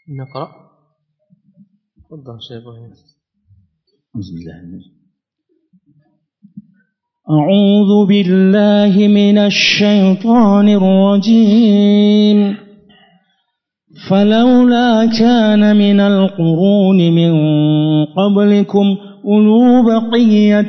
نقرأ. تفضل شيخ إبراهيم. أعوذ بالله من الشيطان الرجيم. فلولا كان من القرون من قبلكم أولو بقية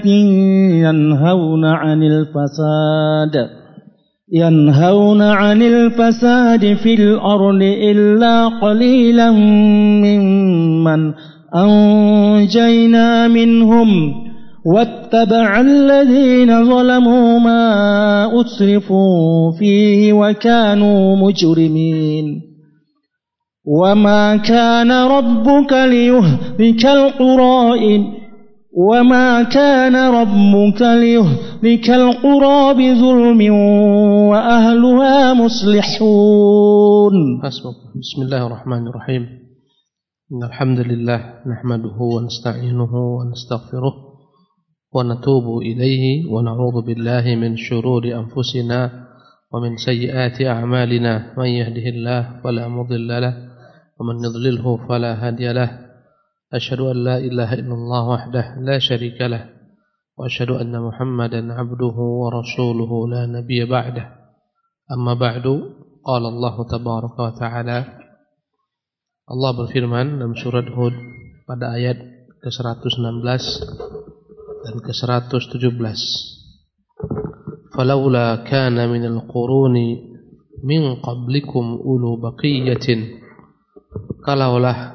ينهون عن الفساد في الأرض إلا قليلا ممن أنجينا منهم واتبع الذين ظلموا ما أسرفوا فيه وكانوا مجرمين. وما كان ربك ليهلك القرى بظلم وأهلها مصلحون. بسم الله الرحمن الرحيم. إن الحمد لله نحمده ونستعينه ونستغفره ونتوب إليه ونعوذ بالله من شرور أنفسنا ومن سيئات أعمالنا. من يهده الله فلا مضل له ومن يضلله فلا هادي له. أشهد أن لا إله إلا الله وحده لا شريك له وأشهد أن محمدا عبده ورسوله لا نبي بعده. أما بعد قال الله تبارك وتعالى. Allah berfirman dalam surat Hud pada ayat ke-116 dan ke-117. Falaula kana minal quruni min qablikum ulu baqiyatin. Kalaulah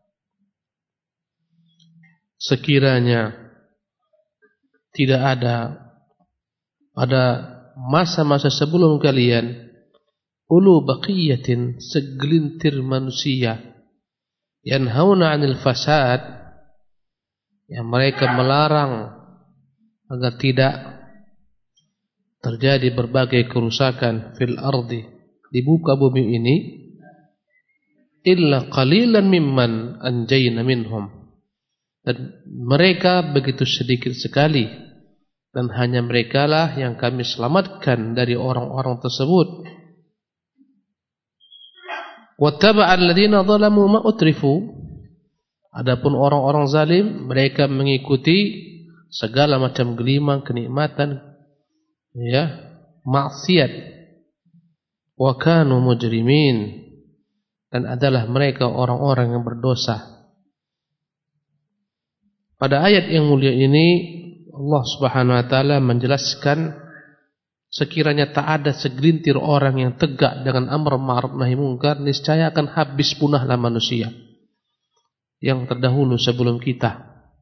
sekiranya tidak ada pada masa-masa sebelum kalian ulu baqiyatin, segelintir manusia, yanhauna 'anil fasad, yang mereka melarang agar tidak terjadi berbagai kerusakan fil ardi, di muka bumi ini, illa qalilan mimman anjayna minhum, dan mereka begitu sedikit sekali dan hanya merekalah yang kami selamatkan dari orang-orang tersebut. Wattaba'al ladzina zalamu ma utrifu. Adapun orang-orang zalim, mereka mengikuti segala macam gelimang kenikmatan, maksiat. Wa kanu mujrimin, dan adalah mereka orang-orang yang berdosa. Pada ayat yang mulia ini Allah Subhanahu wa taala menjelaskan sekiranya tak ada segelintir orang yang tegak dengan amar ma'ruf nahi munkar, niscaya akan habis punahlah manusia yang terdahulu sebelum kita.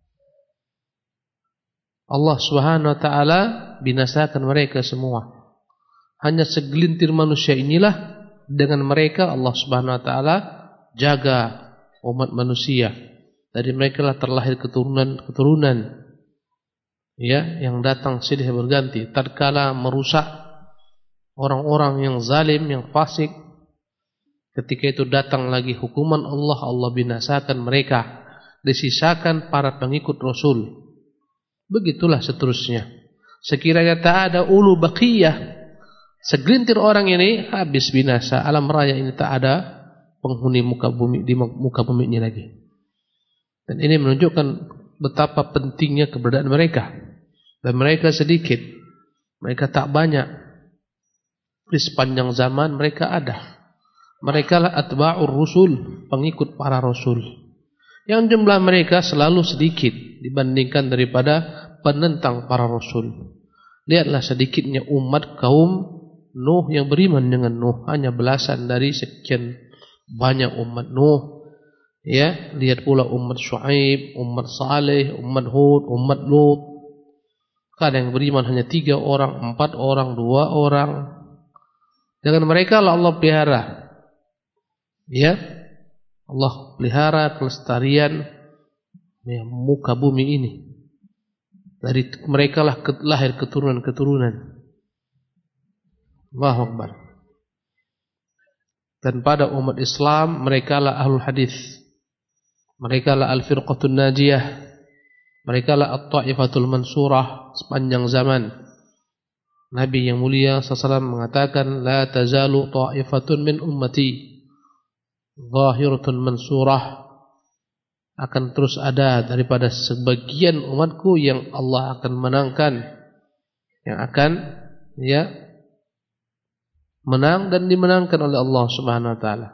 Allah Subhanahu wa taala binasakan mereka semua. Hanya segelintir manusia inilah, dengan mereka Allah Subhanahu wa taala jaga umat manusia. Dari mereka lah terlahir keturunan yang datang silih berganti tatkala merusak orang-orang yang zalim, yang fasik. Ketika itu datang lagi hukuman Allah, Allah binasakan mereka, disisakan para pengikut Rasul. Begitulah seterusnya. Sekiranya tak ada ulu baqiyah, segelintir orang ini habis binasa, alam raya ini tak ada penghuni muka bumi, di muka bumi ini lagi. Dan ini menunjukkan betapa pentingnya keberadaan mereka. Dan mereka sedikit, mereka tak banyak. Di sepanjang zaman mereka ada. Mereka lah atba'ur rusul, pengikut para rasul, yang jumlah mereka selalu sedikit dibandingkan daripada penentang para rasul. Lihatlah sedikitnya umat kaum Nuh yang beriman dengan Nuh, hanya belasan dari sekian banyak umat Nuh. Lihat pula umat Syuaib, umat Saleh, umat Hud, umat Lut. Kadang yang beriman hanya 3 orang, 4 orang, 2 orang. Dengan mereka lah Allah pelihara. Allah pelihara kelestarian muka bumi ini. Dari mereka lah lahir keturunan-keturunan. Allahu Akbar. Dan pada umat Islam, mereka lah ahlul hadis. Mereka lah al-firqatun najiyah. Mereka lah at-ta'ifatul mansurah sepanjang zaman. Nabi yang mulia SAW mengatakan, la tazalu ta'ifatun min ummati zahiratun mansurah, akan terus ada daripada sebagian umatku yang Allah akan menangkan, yang akan menang dan dimenangkan oleh Allah Subhanahu wa taala.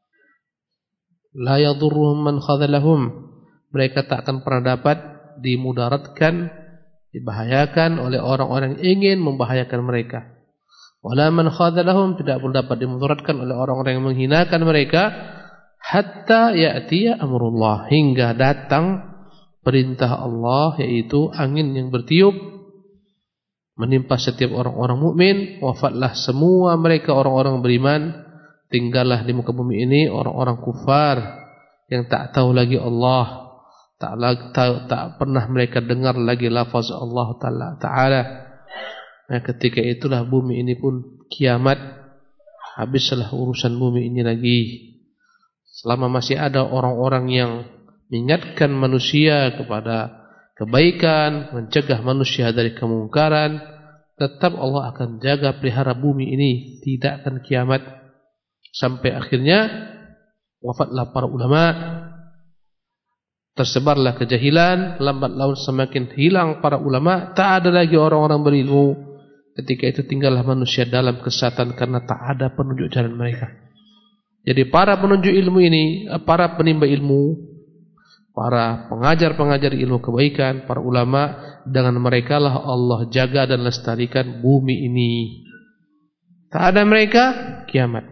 La yadurruhum man khadhalahum, mereka tak akan pernah dapat dimudaratkan, dibahayakan oleh orang-orang yang ingin membahayakan mereka. Wala man khadhalahum, tidak pun dapat dimudaratkan oleh orang-orang yang menghinakan mereka, hatta ya'tiya amrullah, hingga datang perintah Allah, yaitu angin yang bertiup menimpa setiap orang-orang mukmin. Wafatlah semua mereka orang-orang beriman, tinggallah di muka bumi ini orang-orang kufar yang tak tahu lagi Allah, tak pernah mereka dengar lagi lafaz Allah Ta'ala. Nah, ketika itulah bumi ini pun kiamat, habislah urusan bumi ini lagi. Selama masih ada orang-orang yang mengingatkan manusia kepada kebaikan, mencegah manusia dari kemungkaran, tetap Allah akan jaga pelihara bumi ini, tidak akan kiamat. Sampai akhirnya wafatlah para ulama, tersebarlah kejahilan, lambat laun semakin hilang para ulama, tak ada lagi orang-orang berilmu. Ketika itu tinggallah manusia dalam kesesatan karena tak ada penunjuk jalan mereka. Jadi para penunjuk ilmu ini, para penimba ilmu, para pengajar-pengajar ilmu kebaikan, para ulama, dengan mereka lah Allah jaga dan lestarikan bumi ini. Tak ada mereka, kiamat.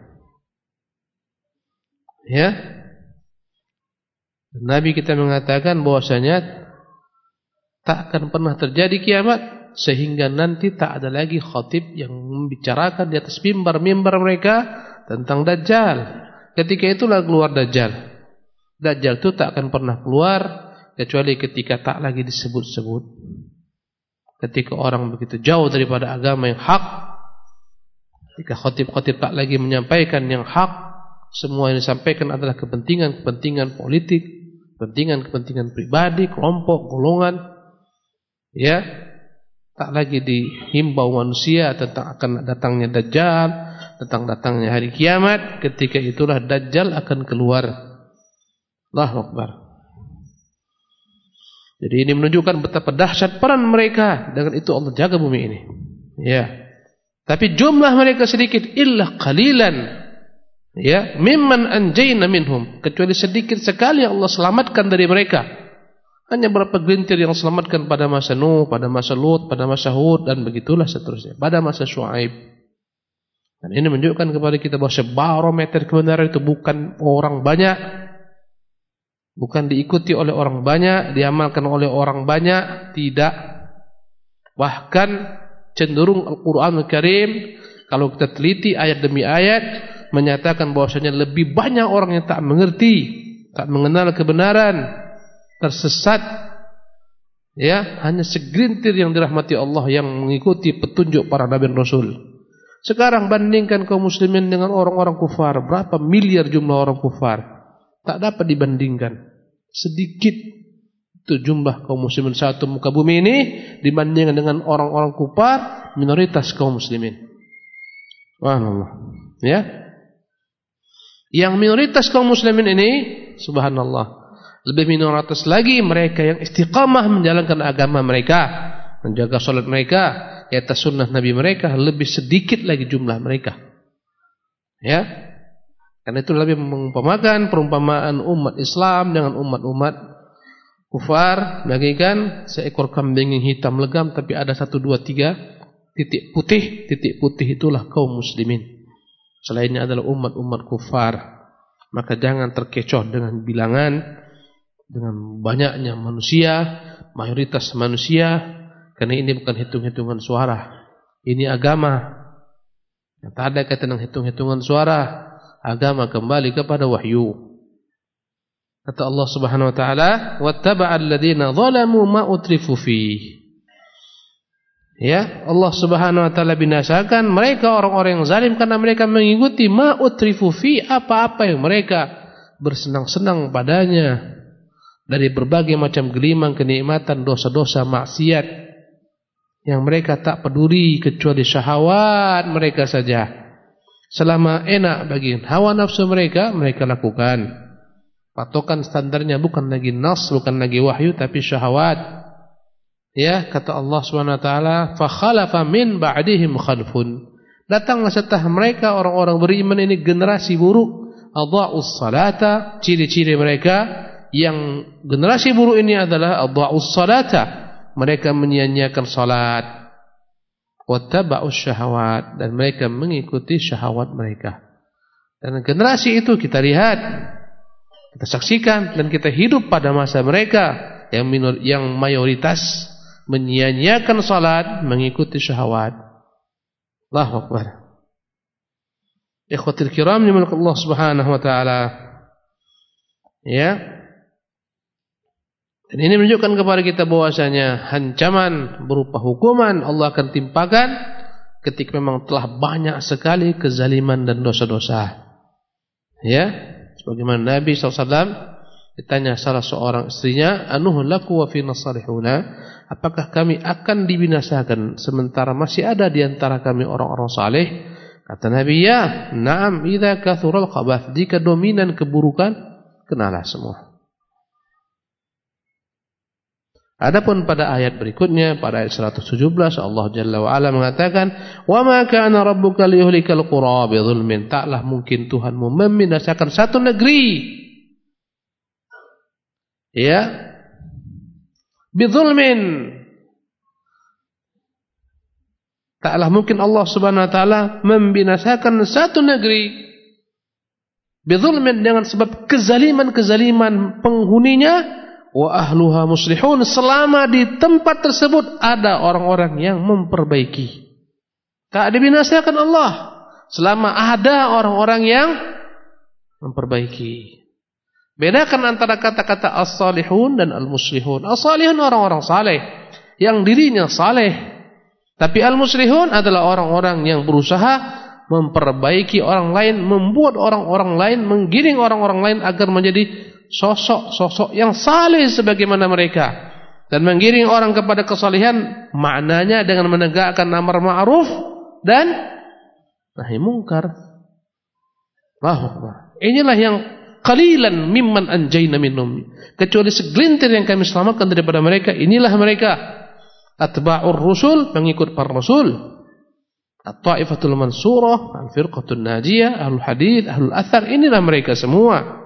Ya, Nabi kita mengatakan bahwasanya tak akan pernah terjadi kiamat sehingga nanti tak ada lagi khatib yang membicarakan di atas mimbar-mimbar mereka tentang Dajjal. Ketika itulah keluar Dajjal. Dajjal itu tak akan pernah keluar kecuali ketika tak lagi disebut-sebut. Ketika orang begitu jauh daripada agama yang hak, ketika khatib-khatib tak lagi menyampaikan yang hak, semua yang disampaikan adalah kepentingan-kepentingan politik, kepentingan-kepentingan pribadi, kelompok, golongan, ya, tak lagi dihimbau manusia tentang akan datangnya Dajjal, tentang datangnya hari kiamat. Ketika itulah Dajjal akan keluar. Allahu Akbar. Jadi ini menunjukkan betapa dahsyat peran mereka. Dengan itu Allah jaga bumi ini. Ya. Tapi jumlah mereka sedikit, illa qalilan. Ya, mimman anjayna minhum, kecuali sedikit sekali yang Allah selamatkan dari mereka. Hanya berapa gelintir yang selamatkan pada masa Nuh, pada masa Lut, pada masa Hud, dan begitulah seterusnya, pada masa Syuaib. Dan ini menunjukkan kepada kita bahawa barometer kebenaran itu bukan orang banyak, bukan diikuti oleh orang banyak, diamalkan oleh orang banyak, tidak. Bahkan cenderung Al-Quranul Karim, kalau kita teliti ayat demi ayat, menyatakan bahwasanya lebih banyak orang yang tak mengerti, tak mengenal kebenaran, tersesat. Ya, hanya segelintir yang dirahmati Allah yang mengikuti petunjuk para nabi dan rasul. Sekarang bandingkan kaum muslimin dengan orang-orang kufar, berapa miliar jumlah orang kufar? Tak dapat dibandingkan. Sedikit itu jumlah kaum muslimin satu muka bumi ini dibandingkan dengan orang-orang kufar, minoritas kaum muslimin. Subhanallah. Ya. Yang minoritas kaum muslimin ini, subhanallah, lebih minoritas lagi mereka yang istiqamah menjalankan agama mereka, menjaga salat mereka, di atas sunnah Nabi mereka, lebih sedikit lagi jumlah mereka. Ya, karena itu lebih mengumpamakan perumpamaan umat Islam dengan umat-umat kufar, bagaikan seekor kambing yang hitam legam, tapi ada 1, 2, 3 titik putih. Titik putih itulah kaum muslimin. Selainnya adalah umat-umat kufar. Maka jangan terkecoh dengan bilangan, dengan banyaknya manusia, mayoritas manusia, karena ini bukan hitung-hitungan suara. Ini agama. Tak ada kaitan dengan hitung-hitungan suara. Agama kembali kepada wahyu. Kata Allah Subhanahu wa taala, "Wattaba'al ladzina zalamu ma utrifu fihi." Ya, Allah Subhanahu wa taala binasakan mereka orang-orang yang zalim karena mereka mengikuti ma utrifu fi, apa-apa yang mereka bersenang-senang padanya dari berbagai macam gelimang kenikmatan, dosa-dosa, maksiat yang mereka tak peduli kecuali syahwat mereka saja. Selama enak bagi hawa nafsu mereka, mereka lakukan. Patokan standarnya bukan lagi nas, bukan lagi wahyu, tapi syahwat. Ya, kata Allah Subhanahu wa taala, "Fa khalafa min ba'dihim khalfun." Datanglah setelah mereka orang-orang beriman ini generasi buruk, adha'us salata. Ciri-ciri mereka yang generasi buruk ini adalah adha'us salata. Mereka menyia-nyiakan salat. Wattaba'us syahawat, dan mereka mengikuti syahwat mereka. Dan generasi itu kita lihat, kita saksikan, dan kita hidup pada masa mereka yang mayoritas menyia-nyiakan salat, mengikuti syahwat. Allahu Akbar. Ikhwatul kiram dimulai Allah Subhanahu wa taala. Ya. Dan ini menunjukkan kepada kita bahwasanya ancaman berupa hukuman Allah akan timpakan ketika memang telah banyak sekali kezaliman dan dosa-dosa. Ya, sebagaimana Nabi SAW ditanya salah seorang istrinya, "Anuhlaku wa fina salihuna?" Apakah kami akan dibinasakan sementara masih ada di antara kami orang-orang saleh? Kata Nabi, "Ya, na'am, idza kathural khabath." Jika dominan keburukan, kenalah semua. Adapun pada ayat berikutnya, pada ayat 117, Allah Jalla wa Ala mengatakan, "Wa ma kana rabbuka liyuhlikal qura bidzulmin." Taklah mungkin Tuhanmu membinasakan satu negeri, ya, bidzulmin. Taklah mungkin Allah Subhanahu wa taala membinasakan satu negeri bidzulmin, dengan sebab kezaliman-kezaliman penghuninya. Wa ahluha muslihun, selama di tempat tersebut ada orang-orang yang memperbaiki. Tak dibinasakan Allah selama ada orang-orang yang memperbaiki. Bedakan antara kata-kata as-salihun dan al-muslihun. As-salihun orang-orang saleh yang dirinya saleh, tapi al-muslihun adalah orang-orang yang berusaha memperbaiki orang lain, membuat orang-orang lain, menggiring orang-orang lain agar menjadi sosok-sosok yang saleh sebagaimana mereka, dan menggiring orang kepada kesalehan maknanya dengan menegakkan amar ma'ruf dan nahi mungkar. Allahu Akbar. Inilah yang qalilan mimman anjayna minhum, kecuali segelintir yang kami selamatkan daripada mereka. Inilah mereka atba'ur rusul, pengikut para rasul, at-ta'ifatul mansurah, al-firqatul najiyah, ahlul hadith, ahlul athar. Inilah mereka semua.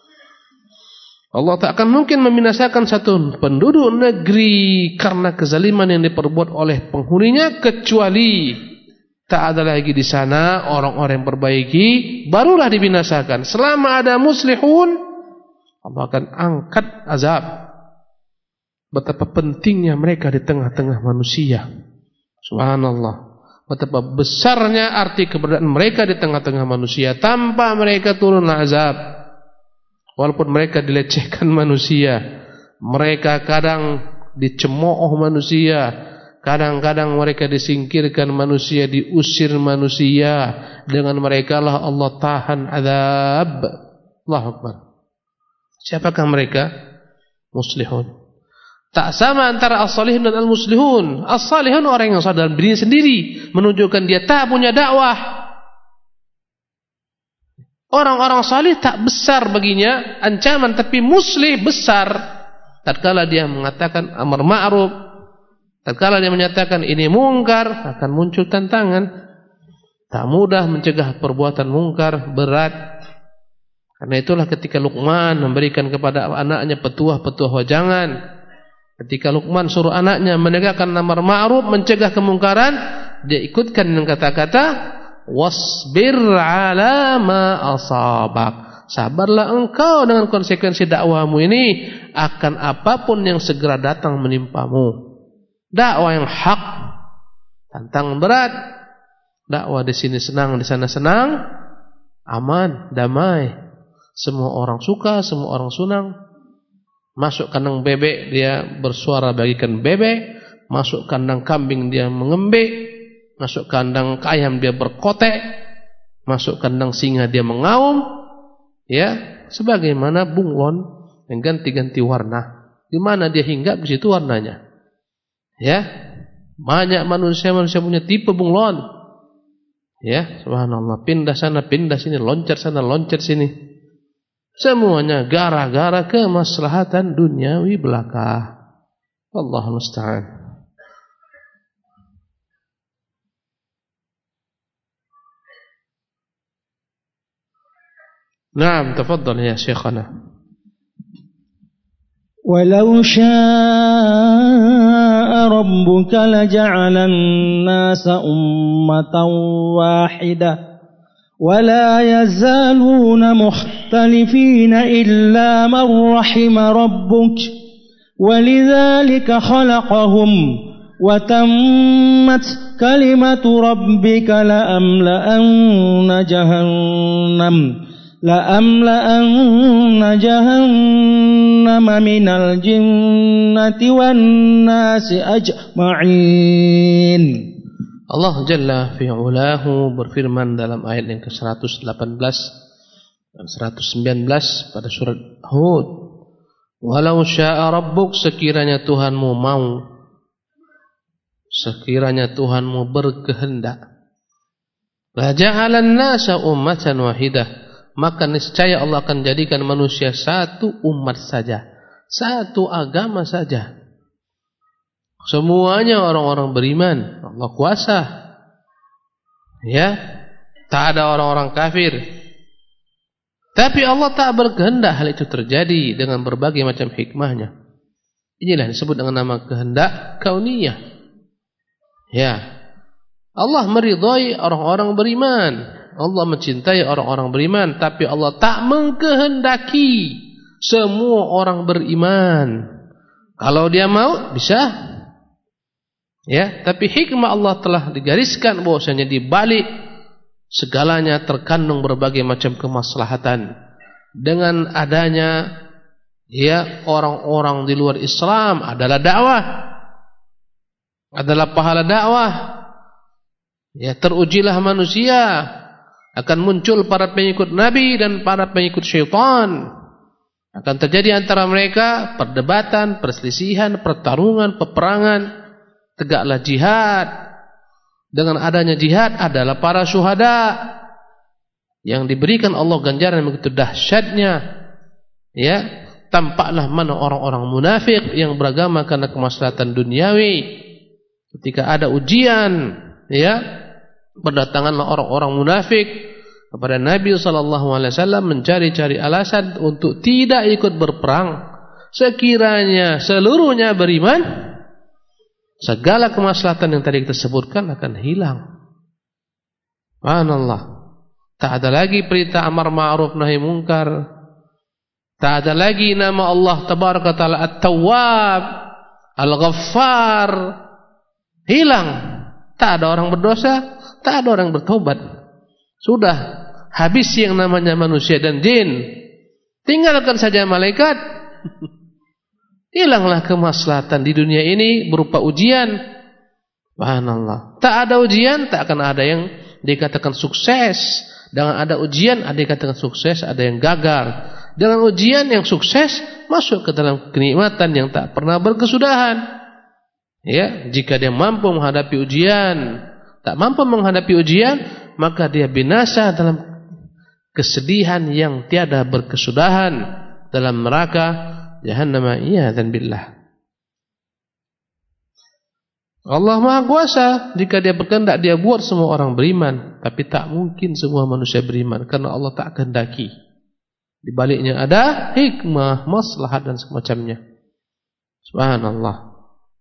Allah tak akan mungkin membinasakan satu penduduk negeri karena kezaliman yang diperbuat oleh penghuninya, kecuali tak ada lagi di sana orang-orang yang perbaiki, barulah dibinasakan. Selama ada muslihun, Allah akan angkat azab. Betapa pentingnya mereka di tengah-tengah manusia. Subhanallah. Betapa besarnya arti keberadaan mereka di tengah-tengah manusia. Tanpa mereka turunlah azab. Walaupun mereka dilecehkan manusia, mereka kadang dicemooh manusia, kadang-kadang mereka disingkirkan manusia, diusir manusia, dengan mereka lah Allah tahan azab. Allahu Akbar. Siapakah mereka? Muslihun. Tak sama antara as-salihun dan al-muslihun. As-salihun orang yang sadar diri sendiri, menunjukkan dia tak punya dakwah. Orang-orang salih tak besar baginya ancaman, tapi muslih besar. Tatkala dia mengatakan amar ma'ruf, tatkala dia menyatakan ini mungkar, akan muncul tantangan. Tak mudah mencegah perbuatan mungkar, berat. Karena itulah ketika Luqman memberikan kepada anaknya petuah-petuah wajangan, ketika Luqman suruh anaknya menegakkan amar ma'ruf, mencegah kemungkaran, dia ikutkan dengan kata-kata wasbir ala ma asabak. Sabarlah engkau dengan konsekuensi dakwahmu ini akan apapun yang segera datang menimpamu. Dakwah yang hak, tantang berat. Dakwah di sini senang, di sana senang, aman, damai. Semua orang suka, semua orang senang. Masuk kandang bebek dia bersuara bagikan bebek, masuk kandang kambing dia mengembek, masuk kandang ayam dia berkotek, masuk kandang singa dia mengaum, ya, sebagaimana bunglon yang ganti-ganti warna. Di mana dia hinggap, di situ warnanya. Ya, banyak manusia punya tipe bunglon. Ya, subhanallah, pindah sana, pindah sini, loncat sana, loncat sini. Semuanya gara-gara kemaslahatan duniawi belaka. Allah musta'an. Naam, tafadhal ya syekhana. ولو شاء ربك لجعل الناس أمة واحدة ولا يزالون مختلفين إلا من رحم ربك ولذلك خلقهم وتمت كلمة ربك لأملأن جهنم من الجنة والناس أجمعين. Allah Jalla fi'ulahu berfirman dalam ayat yang ke-118 dan 119 pada surat Hud. Walau sya'a rabbuk, sekiranya Tuhanmu mau, sekiranya Tuhanmu berkehendak, la ja'alan nasa ummatan wahidah, maka niscaya Allah akan jadikan manusia satu umat saja, satu agama saja. Semuanya orang-orang beriman, Allah kuasa. Ya, tak ada orang-orang kafir. Tapi Allah tak berkehendak hal itu terjadi dengan berbagai macam hikmahnya. Inilah disebut dengan nama kehendak kauniyah. Ya, Allah meridhai orang-orang beriman, Allah mencintai orang-orang beriman, tapi Allah tak mengkehendaki semua orang beriman. Kalau dia mau bisa, ya. Tapi hikmah Allah telah digariskan bahwasanya di balik segalanya terkandung berbagai macam kemaslahatan. Dengan adanya ya orang-orang di luar Islam adalah dakwah, adalah pahala dakwah. Ya, terujilah manusia, akan muncul para pengikut Nabi dan para pengikut syaitan. Akan terjadi antara mereka perdebatan, perselisihan, pertarungan, peperangan. Tegaklah jihad. Dengan adanya jihad adalah para syuhada yang diberikan Allah ganjaran yang begitu dahsyatnya. Ya, tampaklah mana orang-orang munafik yang beragama karena kemaslahatan duniawi. Ketika ada ujian, ya, berdatanganlah orang-orang munafik kepada Nabi SAW mencari-cari alasan untuk tidak ikut berperang. Sekiranya seluruhnya beriman, segala kemaslahatan yang tadi kita sebutkan akan hilang. Subhanallah. Tak ada lagi perintah amar ma'ruf nahi munkar. Tak ada lagi nama Allah tabaraka ta'ala At-Tawwab, Al-Ghaffar. Hilang. Tak ada orang berdosa, tak ada orang bertobat. Sudah habis yang namanya manusia dan jin. Tinggalkan saja malaikat. Hilanglah kemaslahatan di dunia ini berupa ujian. Subhanallah. Tak ada ujian, tak akan ada yang dikatakan sukses. Dengan ada ujian, ada yang dikatakan sukses, ada yang gagal. Dengan ujian yang sukses masuk ke dalam kenikmatan yang tak pernah berkesudahan. Ya, jika dia mampu menghadapi ujian, tak mampu menghadapi ujian, maka dia binasa dalam kesedihan yang tiada berkesudahan dalam neraka jahannam. Iyadzan billah. Allah Maha Kuasa, jika dia berkehendak dia buat semua orang beriman, tapi tak mungkin semua manusia beriman karena Allah tak kehendaki. Di baliknya ada hikmah, maslahat dan semacamnya. Subhanallah.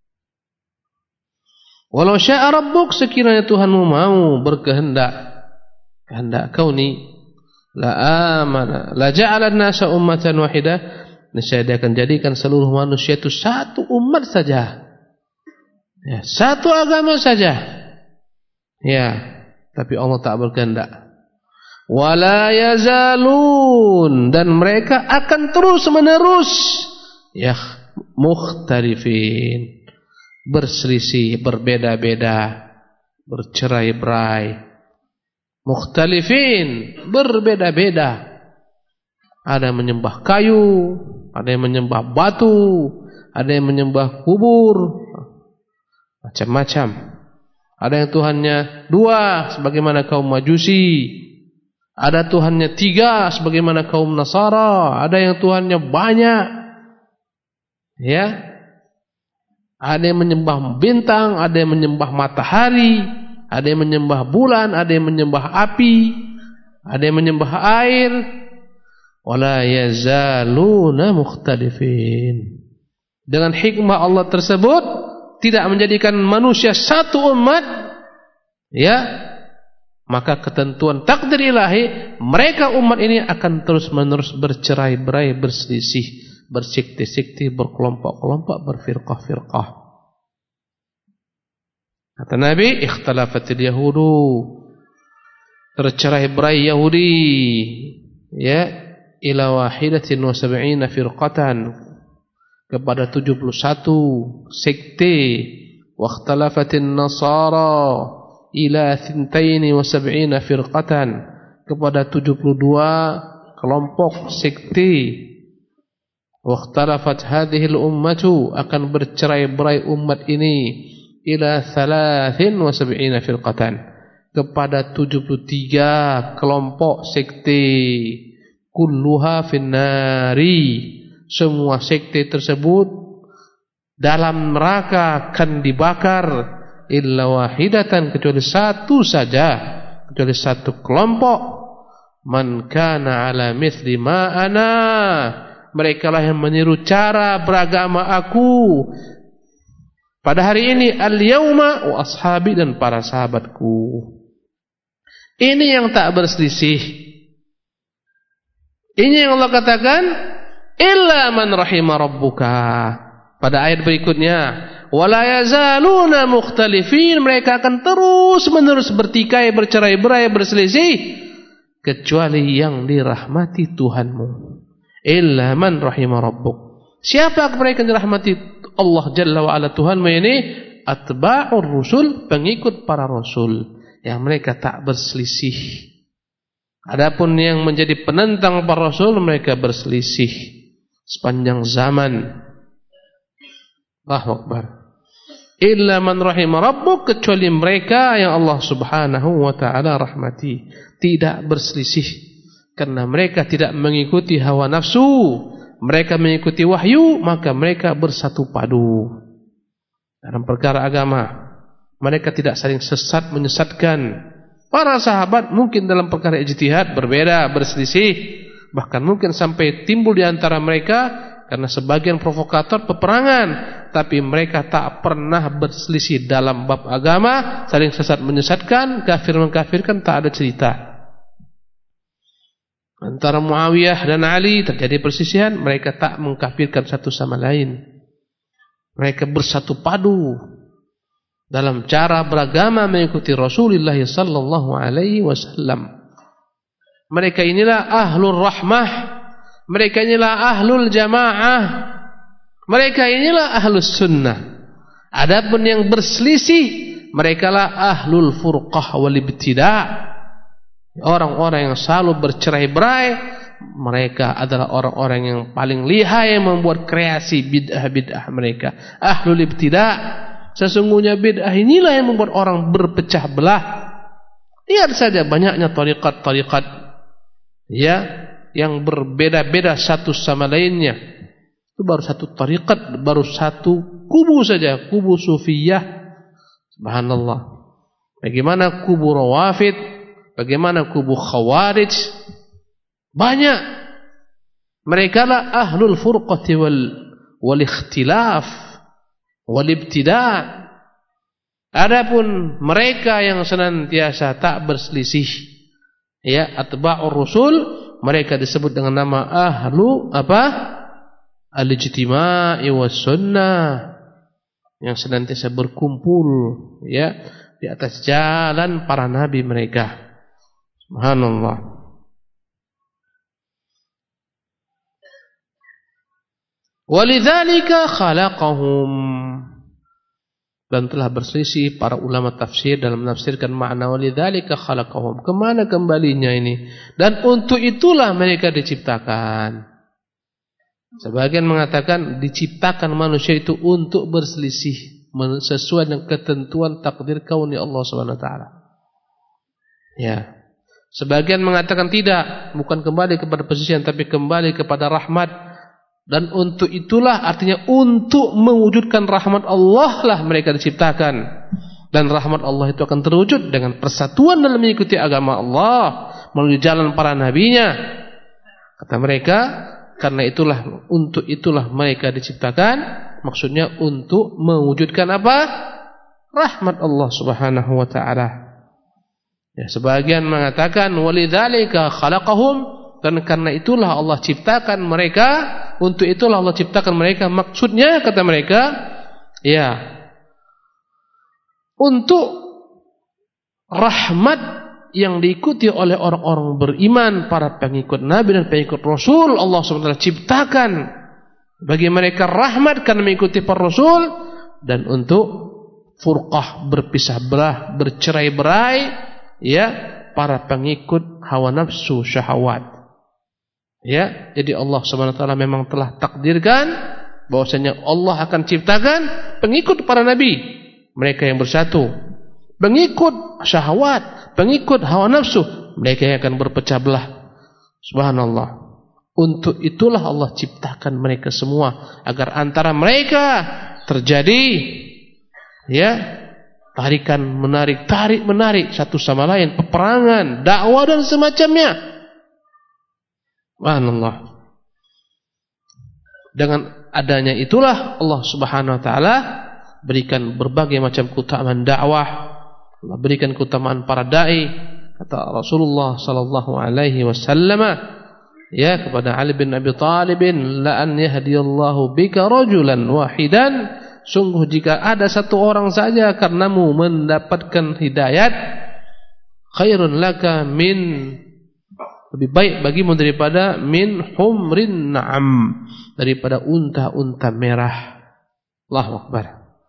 Walau sya'a rabbuk, sekiranya Tuhanmu mau berkehendak, kehendak kauni, la amana, la ja'alan nasa ummatan wahidah, niscaya dia akan jadikan seluruh manusia itu satu umat saja. Ya, satu agama saja. Ya, tapi Allah tak berkehendak. Wala yazalun, dan mereka akan terus menerus ya mukhtalifin, berselisih, berbeda-beda, bercerai-berai. Mukhtalifin, berbeda-beda. Ada yang menyembah kayu, ada yang menyembah batu, ada yang menyembah kubur, macam-macam. Ada yang Tuhannya 2 sebagaimana kaum Majusi. Ada Tuhannya 3 sebagaimana kaum Nasara. Ada yang Tuhannya banyak. Ya. Ada yang menyembah bintang, ada yang menyembah matahari, ada yang menyembah bulan, ada yang menyembah api, ada yang menyembah air. Wala yazaluna mukhtalifin. Dengan hikmah Allah tersebut tidak menjadikan manusia satu umat, ya, maka ketentuan takdir ilahi, mereka umat ini akan terus-menerus bercerai-berai, berselisih, bersekte-sekte, berkelompok-kelompok, berfirqah-firqah. Kata Nabi, ikhtalafatil yahudu, tercerai-berai Yahudi, ya, ila wahidatin wa sab'ina firqatan, kepada 71 sekte. Wa ikhtalafatin nasara ila 72 firqatan, kepada 72 kelompok sekte. Wa ikhtalafat hadhihi al-ummatu, akan bercerai-berai umat ini, ila 73 firqatan, kepada 73 kelompok sekte. Kulluha finnari, semua sekte tersebut dalam neraka akan dibakar, illa wahidatan, kecuali satu saja, kecuali satu kelompok. Man kana ala mithli ma ana, mereka lah yang meniru cara beragama aku pada hari ini, al-yauma wa ashabi, dan para sahabatku. Ini yang tak berselisih. Ini yang Allah katakan, illa man rahima rabbuka. Pada ayat berikutnya, wala yazaluna mukhtalifin, mereka akan terus-menerus bertikai, bercerai-berai, berselisih, kecuali yang dirahmati Tuhanmu. Illa man rahima rabbuk. Siapa mereka yang dirahmati Allah Jalla wa Ala Tuhanmu ini? Atba'ur rusul, pengikut para rasul, yang mereka tak berselisih. Adapun yang menjadi penentang para rasul, mereka berselisih sepanjang zaman. Allahu Akbar. Illa man rahima rabbuk, kecuali mereka yang Allah Subhanahu wa taala rahmati, tidak berselisih karena mereka tidak mengikuti hawa nafsu, mereka mengikuti wahyu, maka mereka bersatu padu dalam perkara agama. Mereka tidak saling sesat menyesatkan. Para sahabat mungkin dalam perkara ijtihad berbeda, berselisih, bahkan mungkin sampai timbul di antara mereka karena sebagian provokator peperangan, tapi mereka tak pernah berselisih dalam bab agama, saling sesat menyesatkan, kafir mengkafirkan, tak ada cerita. Antara Muawiyah dan Ali terjadi perselisihan, mereka tak mengkafirkan satu sama lain. Mereka bersatu padu dalam cara beragama mengikuti Rasulullah sallallahu alaihi wasallam. Mereka inilah ahlul rahmah, mereka inilah ahlul jamaah, mereka inilah ahlus sunnah. Adapun yang berselisih, merekalah ahlul furqah wal ibtida'. Orang-orang yang selalu bercerai-berai, mereka adalah orang-orang yang paling lihai yang membuat kreasi bid'ah-bid'ah mereka. Ahlul ibtida'. Sesungguhnya bid'ah inilah yang membuat orang berpecah belah. Lihat saja banyaknya tariqat-tariqat, ya, yang berbeda-beda satu sama lainnya. Itu baru satu tariqat, baru satu kubu saja, kubu Sufiyah. Subhanallah. Bagaimana kubu Rawafid, bagaimana kubu Khawarij. Banyak. Mereka lah ahlul furqati wal ikhtilaf wal ibtida'. Adapun mereka yang senantiasa tak berselisih, ya, atba'ur rusul, mereka disebut dengan nama ahlu apa? Al-ijtima'i was sunnah, yang senantiasa berkumpul, ya, di atas jalan para nabi mereka. Subhanallah. Walidzalika khalaqahum, dan telah berselisih para ulama tafsir dalam menafsirkan makna walidzalika khalaqahum. Kemana kembalinya ini? Dan untuk itulah mereka diciptakan. Sebagian mengatakan diciptakan manusia itu untuk berselisih, sesuai dengan ketentuan takdir kauni Allah Subhanahu wa taala. Ya. Sebagian mengatakan tidak, bukan kembali kepada pesisian tapi kembali kepada rahmat. Dan untuk itulah, artinya untuk mewujudkan rahmat Allah lah mereka diciptakan. Dan rahmat Allah itu akan terwujud dengan persatuan dalam mengikuti agama Allah melalui jalan para nabinya. Kata mereka, karena itulah, untuk itulah mereka diciptakan. Maksudnya untuk mewujudkan apa? Rahmat Allah Subhanahu wa taala. Ya, sebagian mengatakan walidzalika khalaqahum, dan karena itulah Allah ciptakan mereka, untuk itulah Allah ciptakan mereka. Maksudnya kata mereka, ya, untuk rahmat yang diikuti oleh orang-orang beriman, para pengikut Nabi dan pengikut Rasul, Allah SWT ciptakan bagi mereka rahmat karena mengikuti para Rasul, dan untuk furqah, berpisah belah, bercerai-berai, ya, para pengikut hawa nafsu syahwat. Ya, jadi Allah SWT memang telah takdirkan bahwasanya Allah akan ciptakan pengikut para nabi, mereka yang bersatu. Pengikut syahwat, pengikut hawa nafsu, mereka yang akan berpecah belah. Subhanallah. Untuk itulah Allah ciptakan mereka semua, agar antara mereka terjadi, ya, tarikan menarik, tarik menarik satu sama lain, peperangan, dakwah dan semacamnya. Subhanallah. Dengan adanya itulah Allah Subhanahu wa taala berikan berbagai macam keutamaan dakwah, Allah berikan keutamaan para dai. Kata Rasulullah sallallahu alaihi wasallam, ya, kepada Ali bin Abi Thalib, la an yahdiyallahu bika rajulan wahidan, sungguh jika ada satu orang saja karenamu mendapatkan hidayat, khairun laka min, lebih baik bagimu daripada min humrin na'am, daripada unta-unta merah. Allahu Akbar.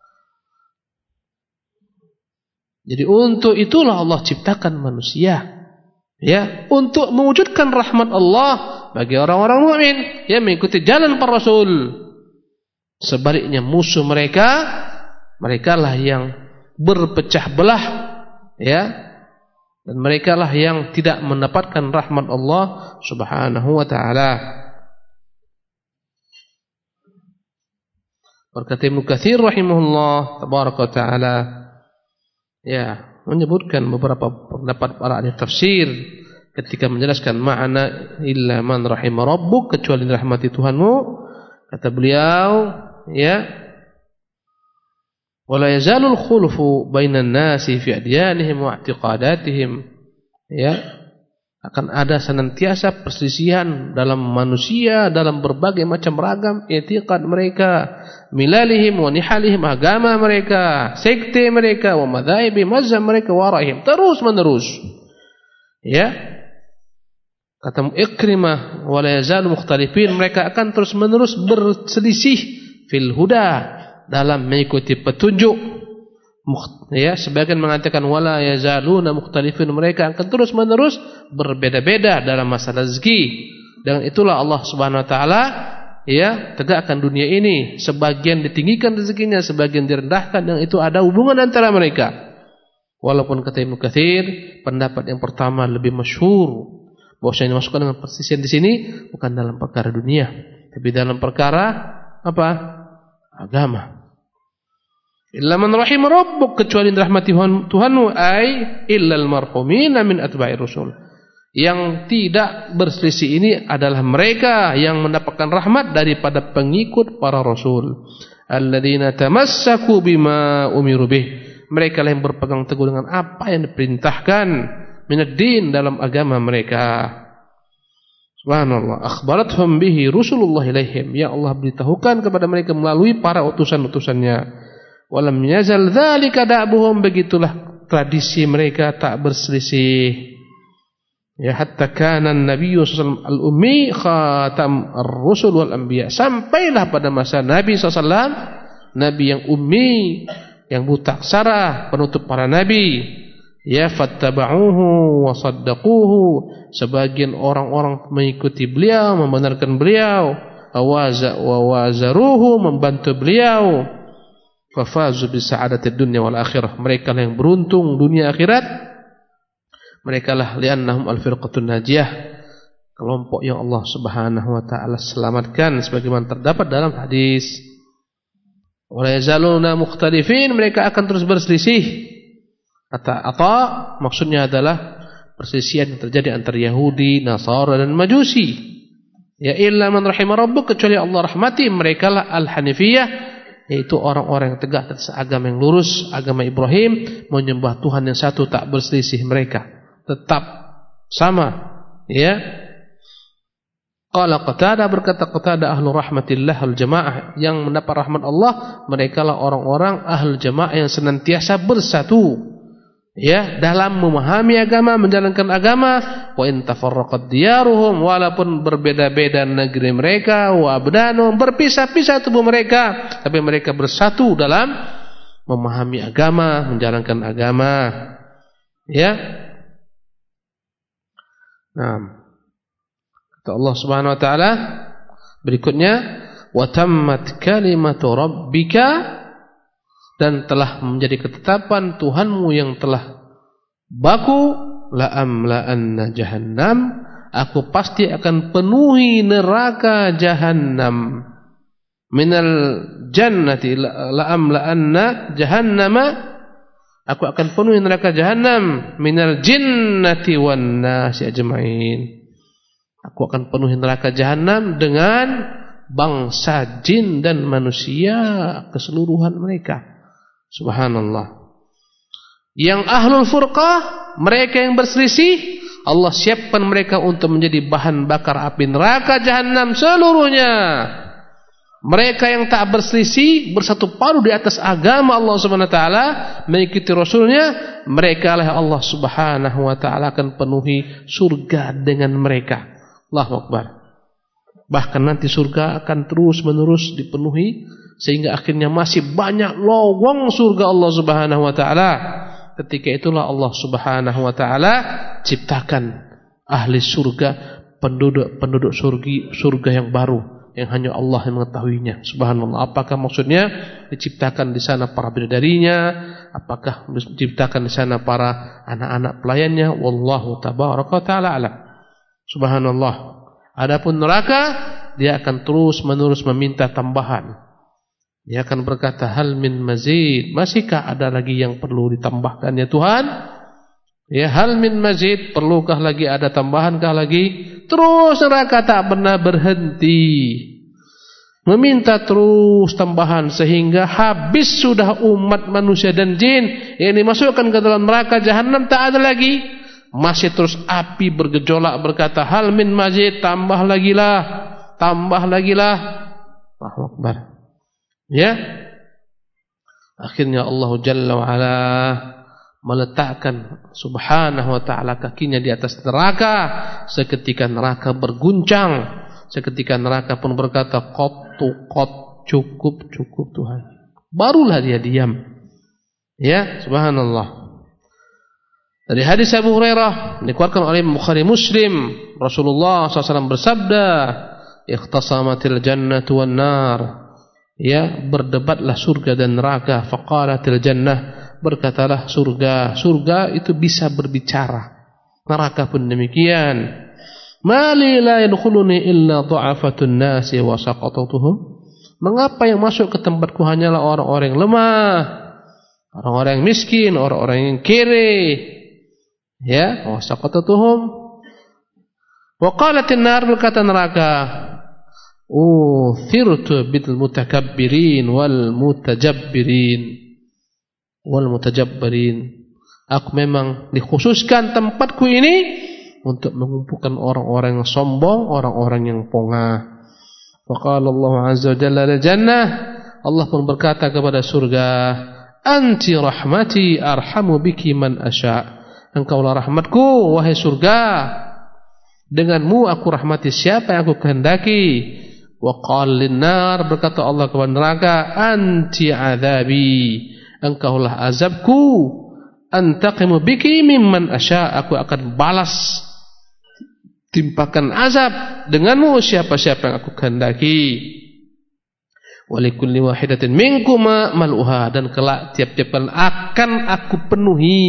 Jadi untuk itulah Allah ciptakan manusia, ya, untuk mewujudkan rahmat Allah bagi orang-orang mukmin yang mengikuti jalan para rasul. Sebaliknya musuh mereka, merekalah yang berpecah belah, ya, dan merekalah yang tidak mendapatkan rahmat Allah Subhanahu wa taala. Berkata Ibnu Katsir rahimahullah tabaraka taala, ya, menyebutkan beberapa pendapat para ahli tafsir ketika menjelaskan makna illa man rahima rabbuk, kecuali dirahmati Tuhanmu. Kata beliau, ya, wala yazalul khulfu bainan nasi fi adyanihim wa i'tiqadatihim, ya, akan ada senantiasa perselisihan dalam manusia dalam berbagai macam ragam i'tiqad mereka, milalihim wa nihalihim, agama mereka, sekte mereka, wa madhahibi, mazhab mereka, warahim, terus menerus. Ya, kata Ikrimah, wala yazalu mukhtalifin, mereka akan terus menerus berselisih fil huda, dalam mengikuti petunjuk. Ya, sebagian mengatakan wala yazaluna mukhtalifin, mereka akan terus menerus berbeda-beda dalam masalah rezeki. Dengan itulah Allah Subhanahu wa taala, ya, tegakkan dunia ini, sebagian ditinggikan rezekinya, sebagian direndahkan, dan itu ada hubungan antara mereka. Walaupun kata Ibnu Katsir, pendapat yang pertama lebih masyhur, bahwasanya masukkan dengan persisian di sini bukan dalam perkara dunia, tapi dalam perkara apa? Agama. Illa man rahim rabbuk, kecuali dirahmati Tuhanmu, ay illal marhumina min atba'ir rasul. Yang tidak berselisih ini adalah mereka yang mendapatkan rahmat daripada pengikut para rasul. Alladzina tamassaku bima umiru bih, mereka yang berpegang teguh dengan apa yang diperintahkan minad-din dalam agama mereka. Subhanallah, akhbarathum bihi rusulullah ilaihim, ya Allah beritahukan kepada mereka melalui para utusan-utusannya. Walam yazal dzalika da'buhum, begitulah tradisi mereka tak berselisih. Ya, hatta kana an-nabiyyu sallallahu alaihi wasallam al-ummi khatam ar-rusul wal anbiya, sampailah pada masa Nabi sallallahu alaihi wasallam, nabi yang ummi, yang buta aksara, penutup para nabi. Ya, fattaba'uhu wa saddaquhu, sebagian orang-orang mengikuti beliau, membenarkan beliau, wa wazaruhu, membantu beliau. fafazu bisa'adatid dunya wal akhirah. Mereka lah yang beruntung dunia akhirat. Mereka lah li'annahum al-firqatun najiyah, kelompok yang Allah Subhanahu wa taala selamatkan sebagaimana terdapat dalam hadis. Wa la yazaluna mukhtalifin, mereka akan terus berselisih. Kata maksudnya adalah perselisihan yang terjadi antara Yahudi, Nasara dan Majusi. Ya illa man rahimah rabbuk, kecuali Allah rahmati, mereka lah al-hanifiyah, yaitu orang-orang yang tegak atas agama yang lurus, agama Ibrahim, menyembah Tuhan yang satu, tak berselisih mereka, tetap sama. Ya. Qala Qatadah, berkata Qatadah, ahlu rahmatillah al-jamaah, yang mendapat rahmat Allah, mereka lah orang-orang ahlu jamaah yang senantiasa bersatu. Ya, dalam memahami agama, menjalankan agama. Wa in tafarraqat diyaruhum, walaupun berbeda-beda negeri mereka, wa abdanuhum, berpisah-pisah tubuh mereka, tapi mereka bersatu dalam memahami agama, menjalankan agama. Ya. Nah, kata Allah Subhanahu wa taala berikutnya, wa tammat kalimatu rabbika, dan telah menjadi ketetapan Tuhanmu yang telah baku, la'amla'anna jahannam, aku pasti akan penuhi neraka jahannam, minal jannati la'amla'anna jahannama, aku akan penuhi neraka jahannam, minal jinnati wan nasi ajma'in, aku akan penuhi neraka jahannam dengan bangsa jin dan manusia keseluruhan mereka. Subhanallah. Yang ahlul furqah, mereka yang berselisih, Allah siapkan mereka untuk menjadi bahan bakar api neraka jahannam seluruhnya. Mereka yang tak berselisih, bersatu padu di atas agama Allah Subhanahu wa taala, mengikuti rasulnya, mereka lah Allah Subhanahu wa taala akan penuhi surga dengan mereka. Allahu Akbar. Bahkan nanti surga akan terus-menerus dipenuhi, sehingga akhirnya masih banyak lowong surga Allah Subhanahu wa taala. Ketika itulah Allah Subhanahu wa taala ciptakan ahli surga, penduduk surga yang baru, yang hanya Allah yang mengetahuinya. Subhanallah. Apakah maksudnya diciptakan di sana para bidadarinya? Apakah diciptakan di sana para anak-anak pelayannya? Wallahu tabaraka taala alam. Subhanallah. Adapun neraka, dia akan terus-menerus meminta tambahan. Dia akan berkata, hal min mazid, masihkah ada lagi yang perlu ditambahkan ya Tuhan? Ya, hal min mazid, perlukah lagi ada tambahankah lagi? Terus neraka tak pernah berhenti, meminta terus tambahan, sehingga habis sudah umat manusia dan jin yang dimasukkan ke dalam neraka jahanam, tak ada lagi. Masih terus api bergejolak berkata, hal min mazid, tambah lagi lah, tambah lagi lah. Allahu Akbar. Ya, akhirnya Allah Jalla wa Ala meletakkan Subhanahu wa ta'ala kakinya di atas neraka. Seketika neraka berguncang, seketika neraka pun berkata, cukup Tuhan. Barulah dia diam. Ya, subhanallah. Dari hadis Abu Hurairah dikeluarkan oleh Bukhari Muslim, Rasulullah SAW bersabda, ikhtasamatil jannatu wan nar. Ya, berdebatlah surga dan neraka. Faqalatil jannah, berkatalah surga. Surga itu bisa berbicara. Neraka pun demikian. Mali la yadkhuluni illa du'afatun nasi wa saqatatuhum. Mengapa yang masuk ke tempatku hanyalah orang-orang yang lemah, orang-orang yang miskin, orang-orang yang kere. Ya, wa saqatatuhum. Wa qalatin nar, berkata neraka, thirtu bil mutakabbirin wal mutajabbirin. Aku memang dikhususkan tempatku ini untuk mengumpulkan orang-orang yang sombong, orang-orang yang pongah. Wa qala Allah azza wa jalla lil jannah, Allah pun berkata kepada surga, anti rahmati arhamu biki man asya. Engkaulah rahmatku wahai surga, denganmu aku rahmati siapa yang aku kehendaki. Wa qala lin-nar, berkata Allah kepada neraka, anti azabi, engkaulah azabku, antaqimu biki mimman asya, aku akan balas, timpakan azab denganmu siapa-siapa yang aku kehendaki. Wa likulli wahidatin minkuma mal'uha, dan kelak tiap-tiap kalian akan aku penuhi.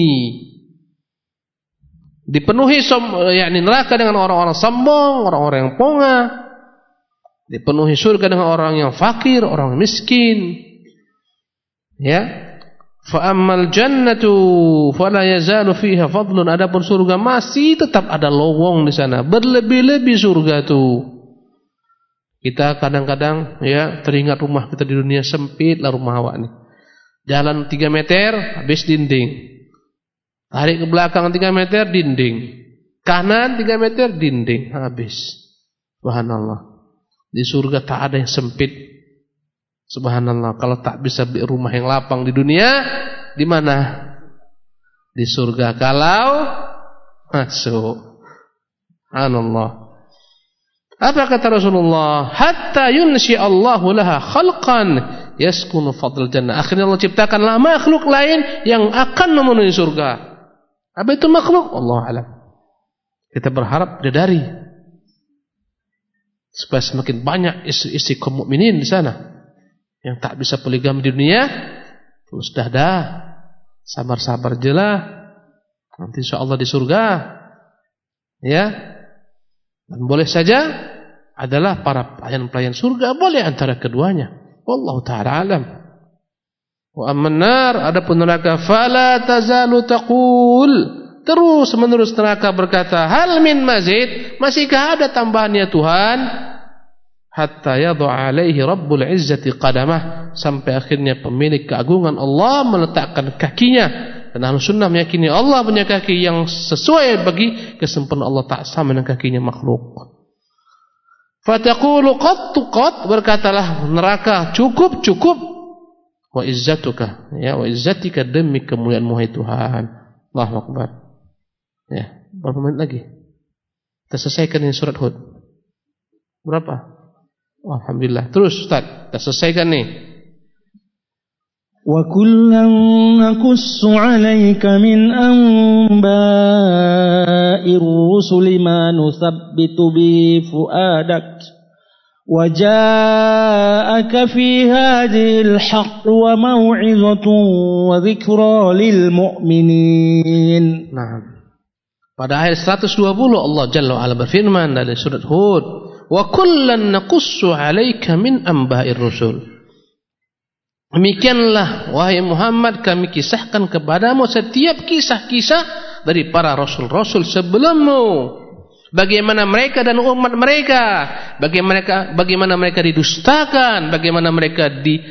Dipenuhi yakni neraka dengan orang-orang sombong, orang-orang yang ponga. Dipenuhi surga dengan orang yang fakir, orang miskin. Ya. Fa ammal jannatu fala yazalu fiha fadlun, adapun surga masih tetap ada lowong di sana, berlebih-lebih surga tuh. Kita kadang-kadang ya teringat rumah kita di dunia sempit lah rumah awak nih. Jalan 3 meter habis dinding. Tarik ke belakang 3 meter dinding. Kanan 3 meter dinding, habis. Subhanallah. Di surga tak ada yang sempit. Subhanallah. Kalau tak bisa beli rumah yang lapang di dunia, di mana? Di surga kalau masuk. Subhanallah. Apa kata Rasulullah? Hatta yunshi Allahu laha khalqan yaskunu fadl jannah. Akhirnya Allah ciptakanlah makhluk lain yang akan memenuhi surga. Apa itu makhluk? Allah alam. Kita berharap bidadari, supaya semakin banyak istri-istri kaum mukminin di sana yang tak bisa poligami di dunia. Terus dah, sabar-sabar jelah, nanti insyaallah di surga. Ya. Dan boleh saja adalah para pelayan-pelayan surga, boleh antara keduanya. Wallahu taala alam. Wa amman nar, adapun neraka, fala tazalu taqul, terus menerus neraka berkata, hal min mazid, masihkah ada tambahan ya Tuhan? Hatta yadha alaihi rabbul izzati qadamah, sampai akhirnya pemilik keagungan Allah meletakkan kakinya. Dan Ahlus Sunnah meyakini Allah punya kaki yang sesuai bagi kesempurnaan Allah, tak sama dengan kakinya makhluk. Fataqulu qat, berkatalah neraka, cukup. Wa izzatuka, ya, wa izzatika, demi kemuliaan-Mu hai Tuhan. Allahu akbar. Ya, berapa menit lagi? Kita selesaikan ini surat Hud. Berapa? Oh, alhamdulillah. Terus Ustaz, kita selesaikan nih. Wa kullan naqussu 'alaika min anba'ir rusuli ma nuthabbitu bi fu'adak. وَجَاءَكَ فِي هَذِهِ الْحَقُّ وَمَوْعِظَةٌ وَذِكْرَى لِلْمُؤْمِنِينَ. Nah, pada ayat 120 Allah Jalla wa Ala berfirman dari surat Hud, "Wa kullan naqussu 'alaika min amba'ir rusul." Demikianlah wahai Muhammad, kami kisahkan kepadamu setiap kisah-kisah dari para rasul-rasul sebelummu. Bagaimana mereka dan umat mereka, bagaimana mereka didustakan, bagaimana mereka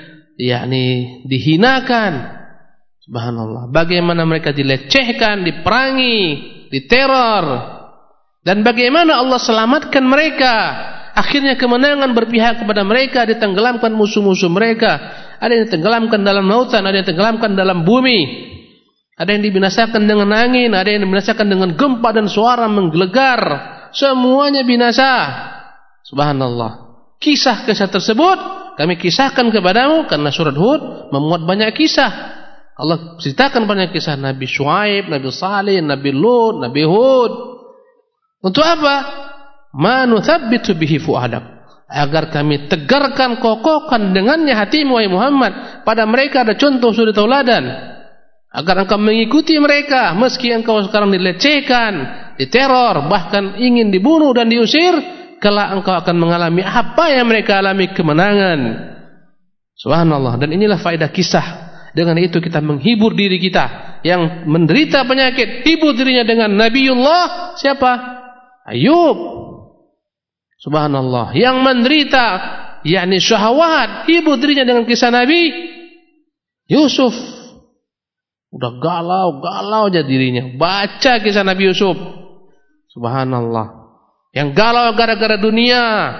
dihinakan. Subhanallah. Bagaimana mereka dilecehkan, diperangi, diteror, dan bagaimana Allah selamatkan mereka. Akhirnya kemenangan berpihak kepada mereka, ditenggelamkan musuh-musuh mereka. Ada yang ditenggelamkan dalam lautan, ada yang ditenggelamkan dalam bumi. Ada yang dibinasakan dengan angin, ada yang dibinasakan dengan gempa dan suara menggelegar. Semuanya binasa. Subhanallah. Kisah-kisah tersebut kami kisahkan kepadamu, karena surat Hud memuat banyak kisah. Allah ceritakan banyak kisah Nabi Syuaib, Nabi Salih, Nabi Lut, Nabi Hud. Untuk apa? Ma nuthabbitu bihi fu'adak, agar kami tegarkan, kokohkan dengannya hatimu wahai Muhammad. Pada mereka ada contoh suri tauladan, agar engkau mengikuti mereka meski engkau sekarang dilecehkan, diteror, bahkan ingin dibunuh dan diusir. Kelak engkau akan mengalami apa yang mereka alami, kemenangan. Subhanallah. Dan inilah faedah kisah. Dengan itu kita menghibur diri kita yang menderita penyakit, hibur dirinya dengan Nabiullah siapa? Ayub. Subhanallah. Yang menderita yakni syahwat, hibur dirinya dengan kisah Nabi Yusuf. Udah galau aja dirinya, baca kisah Nabi Yusuf. Subhanallah. Yang galau gara-gara dunia,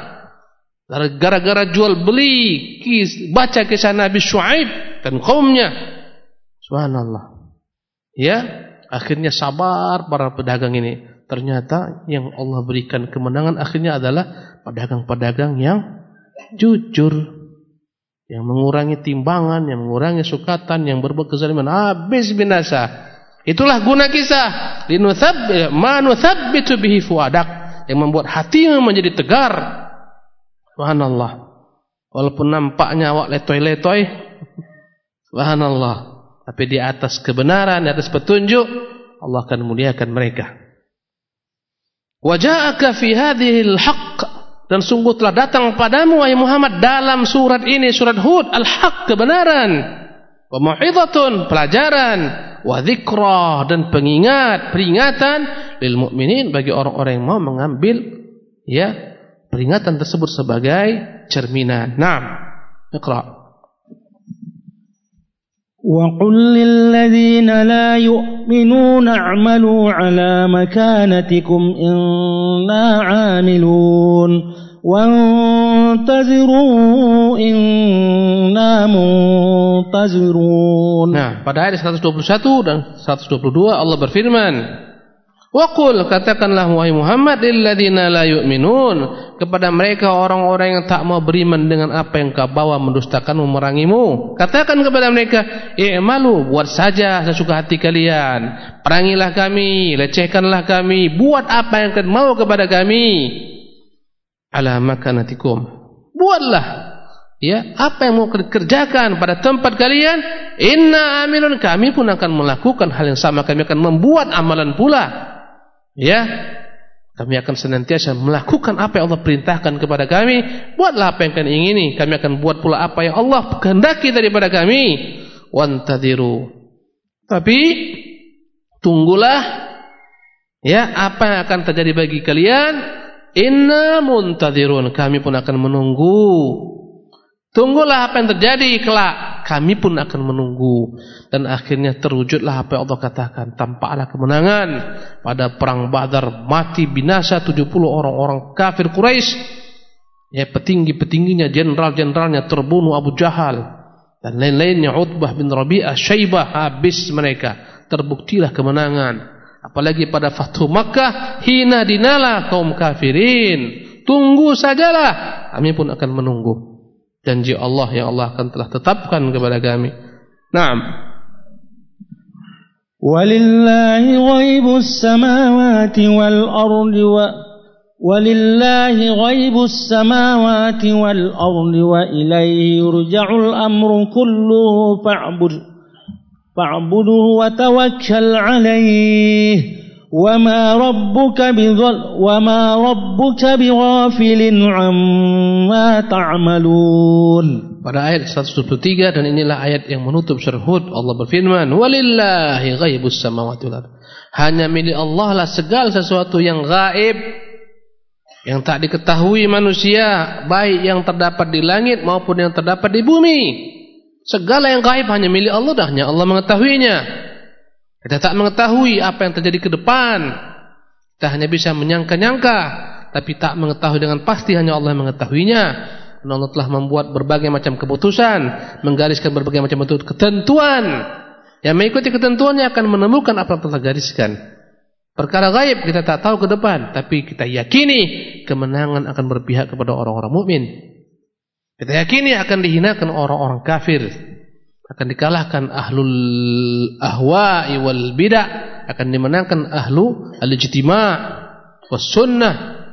gara-gara jual beli, baca kisah Nabi Syuaib dan kaumnya. Subhanallah. Ya, akhirnya sabar para pedagang ini. Ternyata yang Allah berikan kemenangan akhirnya adalah pedagang-pedagang yang jujur, yang mengurangi timbangan, yang mengurangi sukatan, yang berbuat kezaliman, habis binasa. Itulah guna kisah. Ma nuthabbitu bihi fu'adak, yang membuat hatimu menjadi tegar. Subhanallah. Walaupun nampaknya awak letoy-letoy, subhanallah, tapi di atas kebenaran, di atas petunjuk, Allah akan muliakan mereka. Wa ja'aka fi hadhil haqq, dan sungguh telah datang padamu wahai Muhammad dalam surat ini, surat Hud, al-haq, kebenaran, wa mau'izatun, pelajaran, wa dzikra, dan peringatan lil mu'minin, bagi orang-orang yang mau mengambil peringatan tersebut sebagai cerminan. Naam, iqra. وَقُلْ لِلَّذِينَ لَا يُؤْمِنُونَ اعْمَلُوا عَلَى مَكَانَتِكُمْ إِنَّا عَامِلُونَ وَانْتَظِرُوا إِنَّا مُنْتَظِرُونَ. Nah, pada ayat 121 dan 122 Allah berfirman, wa qul, katakanlah wahai Muhammad, lilladzina la yu'minun, kepada mereka orang-orang yang tak mau beriman dengan apa yang kau bawa, mendustakanmu, memerangimu. Katakan kepada mereka, i'malu, buat saja sesuka hati kalian, perangilah kami, lecehkanlah kami, buat apa yang kalian mau kepada kami, ala makanatikum, buatlah apa yang mau kerjakan pada tempat kalian, inna amilun, kami pun akan melakukan hal yang sama, kami akan membuat amalan pula. Kami akan senantiasa melakukan apa yang Allah perintahkan kepada kami. Buatlah apa yang kalian ingini, kami akan buat pula apa yang Allah kehendaki daripada kami. Wantadiru, tapi tunggulah apa yang akan terjadi bagi kalian. Inna muntadirun, kami pun akan menunggu. Tunggulah apa yang terjadi kelak, kami pun akan menunggu. Dan akhirnya terwujudlah apa yang Allah katakan, tampaklah kemenangan pada perang Badar, mati binasa 70 orang-orang kafir Quraisy. Petinggi-petingginya, jenderal-jenderalnya terbunuh, Abu Jahal dan lain-lainnya, Utbah bin Rabi'ah, Syaibah, habis mereka. Terbuktilah kemenangan. Apalagi pada Fathu Makkah, hina dinala kaum kafirin, tunggu sajalah, kami pun akan menunggu janji Allah yang Allah akan telah tetapkan kepada kami. Naam. Walillahi ghaibus samawati wal ardi walillahi ghaibus samawati wal ardi wa ilaihi yurja'ul amru kulluhu fa'budhu wa tawakkal 'alaihi وَمَا رَبُّكَ بِغَافِلٍ عَمَّا تَعْمَلُونَ. Pada ayat 123, dan inilah ayat yang menutup surah Hud, Allah berfirman, walillahi ghaibus samawati wal ardh, hanya milik Allah lah segala sesuatu yang gaib, yang tak diketahui manusia, baik yang terdapat di langit maupun yang terdapat di bumi. Segala yang gaib hanya milik Allah, dah hanya Allah mengetahuinya. Kita tak mengetahui apa yang terjadi ke depan. Kita hanya bisa menyangka-nyangka, tapi tak mengetahui dengan pasti, hanya Allah yang mengetahuinya. Dan Allah telah membuat berbagai macam keputusan, menggariskan berbagai macam bentuk ketentuan. Yang mengikuti ketentuannya akan menemukan apa yang telah gariskan. Perkara gaib kita tak tahu ke depan, tapi kita yakini kemenangan akan berpihak kepada orang-orang mukmin. Kita yakini akan dihinakan orang-orang kafir, akan dikalahkan ahlul ahwa'i wal bid'ah, akan dimenangkan ahlu al-ijtima' was sunnah.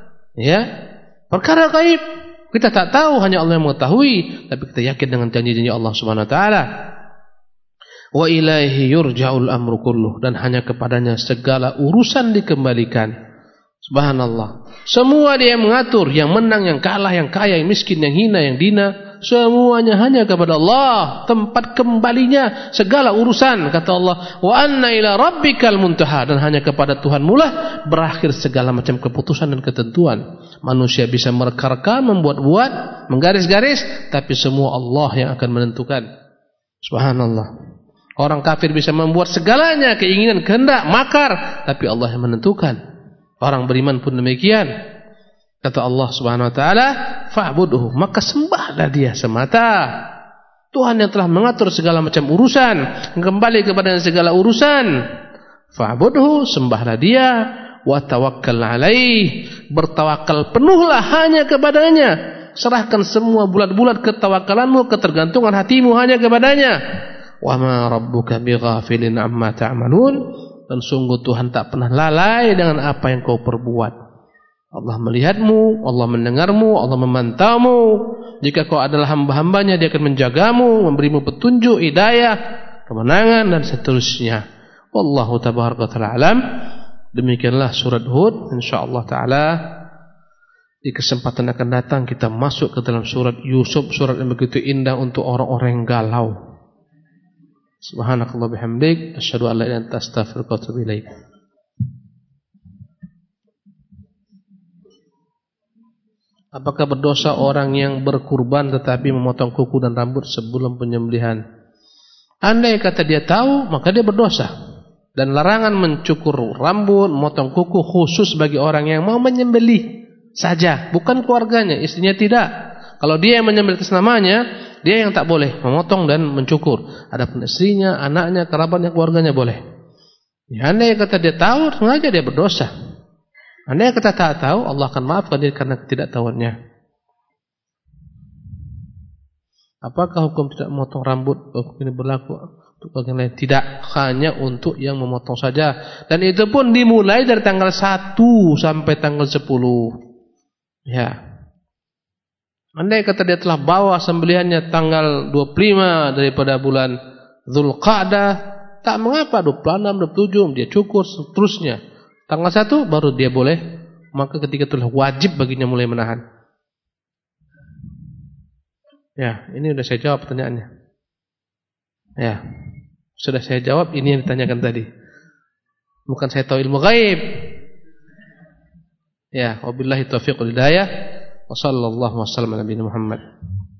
Perkara gaib kita tak tahu, hanya Allah yang mengetahui, tapi kita yakin dengan janji-janji Allah Subhanahu wa taala. Wa ilaihi yurja'ul amru kulluh, dan hanya kepadanya segala urusan dikembalikan. Subhanallah. Semua Dia yang mengatur, yang menang, yang kalah, yang kaya, yang miskin, yang hina, yang dina, semuanya hanya kepada Allah tempat kembalinya segala urusan. Kata Allah, wa anna ila rabbikal muntaha, dan hanya kepada Tuhanmu lah berakhir segala macam keputusan dan ketentuan. Manusia bisa mereka-reka, membuat-buat, menggaris-garis, tapi semua Allah yang akan menentukan. Subhanallah. Orang kafir bisa membuat segalanya, keinginan, kehendak, makar, tapi Allah yang menentukan. Orang beriman pun demikian. Kata Allah Subhanahu wa taala, fa'budhu, maka sembahlah Dia semata. Tuhan yang telah mengatur segala macam urusan, kembali kepada segala urusan. Fa'budhu, sembahlah Dia, wa tawakkal alaih, bertawakal penuhlah hanya kepadanya. Serahkan semua bulat-bulat ketawakalanmu, ketergantungan hatimu hanya kepadanya. Wa ma rabbuka bighafilin amma ta'malun, dan sungguh Tuhan tak pernah lalai dengan apa yang kau perbuat. Allah melihatmu, Allah mendengarmu, Allah memantaumu. Jika kau adalah hamba-hambanya, dia akan menjagamu, memberimu petunjuk, hidayah, kemenangan dan seterusnya. Wallahu tabaraka ta'ala alam. Demikianlah surat Hud. Insyaallah taala di kesempatan akan datang kita masuk ke dalam surat Yusuf, surat yang begitu indah untuk orang-orang yang galau. Subhanakallah bihamdik, asyhadu an la ilaha illa anta astaghfiruka wa atubu ilaik. Apakah berdosa orang yang berkurban tetapi memotong kuku dan rambut sebelum penyembelihan? Andai kata dia tahu, maka dia berdosa. Dan larangan mencukur rambut, memotong kuku khusus bagi orang yang mau menyembelih saja, bukan keluarganya, istrinya tidak. Kalau dia yang menyembelih atas namanya, dia yang tak boleh memotong dan mencukur. Adapun istrinya, anaknya, kerabatnya, keluarganya boleh. Ya, andai kata dia tahu, sengaja dia berdosa. Andai kata tak tahu, Allah akan maafkan dia karena ketidaktahuannya. Apakah hukum tidak memotong rambut? Hukum ini berlaku untuk bagian lain? Tidak, hanya untuk yang memotong saja. Dan itu pun dimulai dari tanggal 1 sampai tanggal 10. Ya. Andai kata dia telah bawa sembelihannya tanggal 25 daripada bulan Dzulqa'dah, tak mengapa 26, 27 dia cukur seterusnya. Tanggal 1 baru dia boleh, maka ketika itu wajib baginya mulai menahan. Ya, ini sudah saya jawab pertanyaannya. Ya. Sudah saya jawab ini yang ditanyakan tadi. Bukan saya tahu ilmu gaib. Ya, wabillahi taufiq wal hidayah. Wa sallallahu wasallam ala nabiyina Muhammad.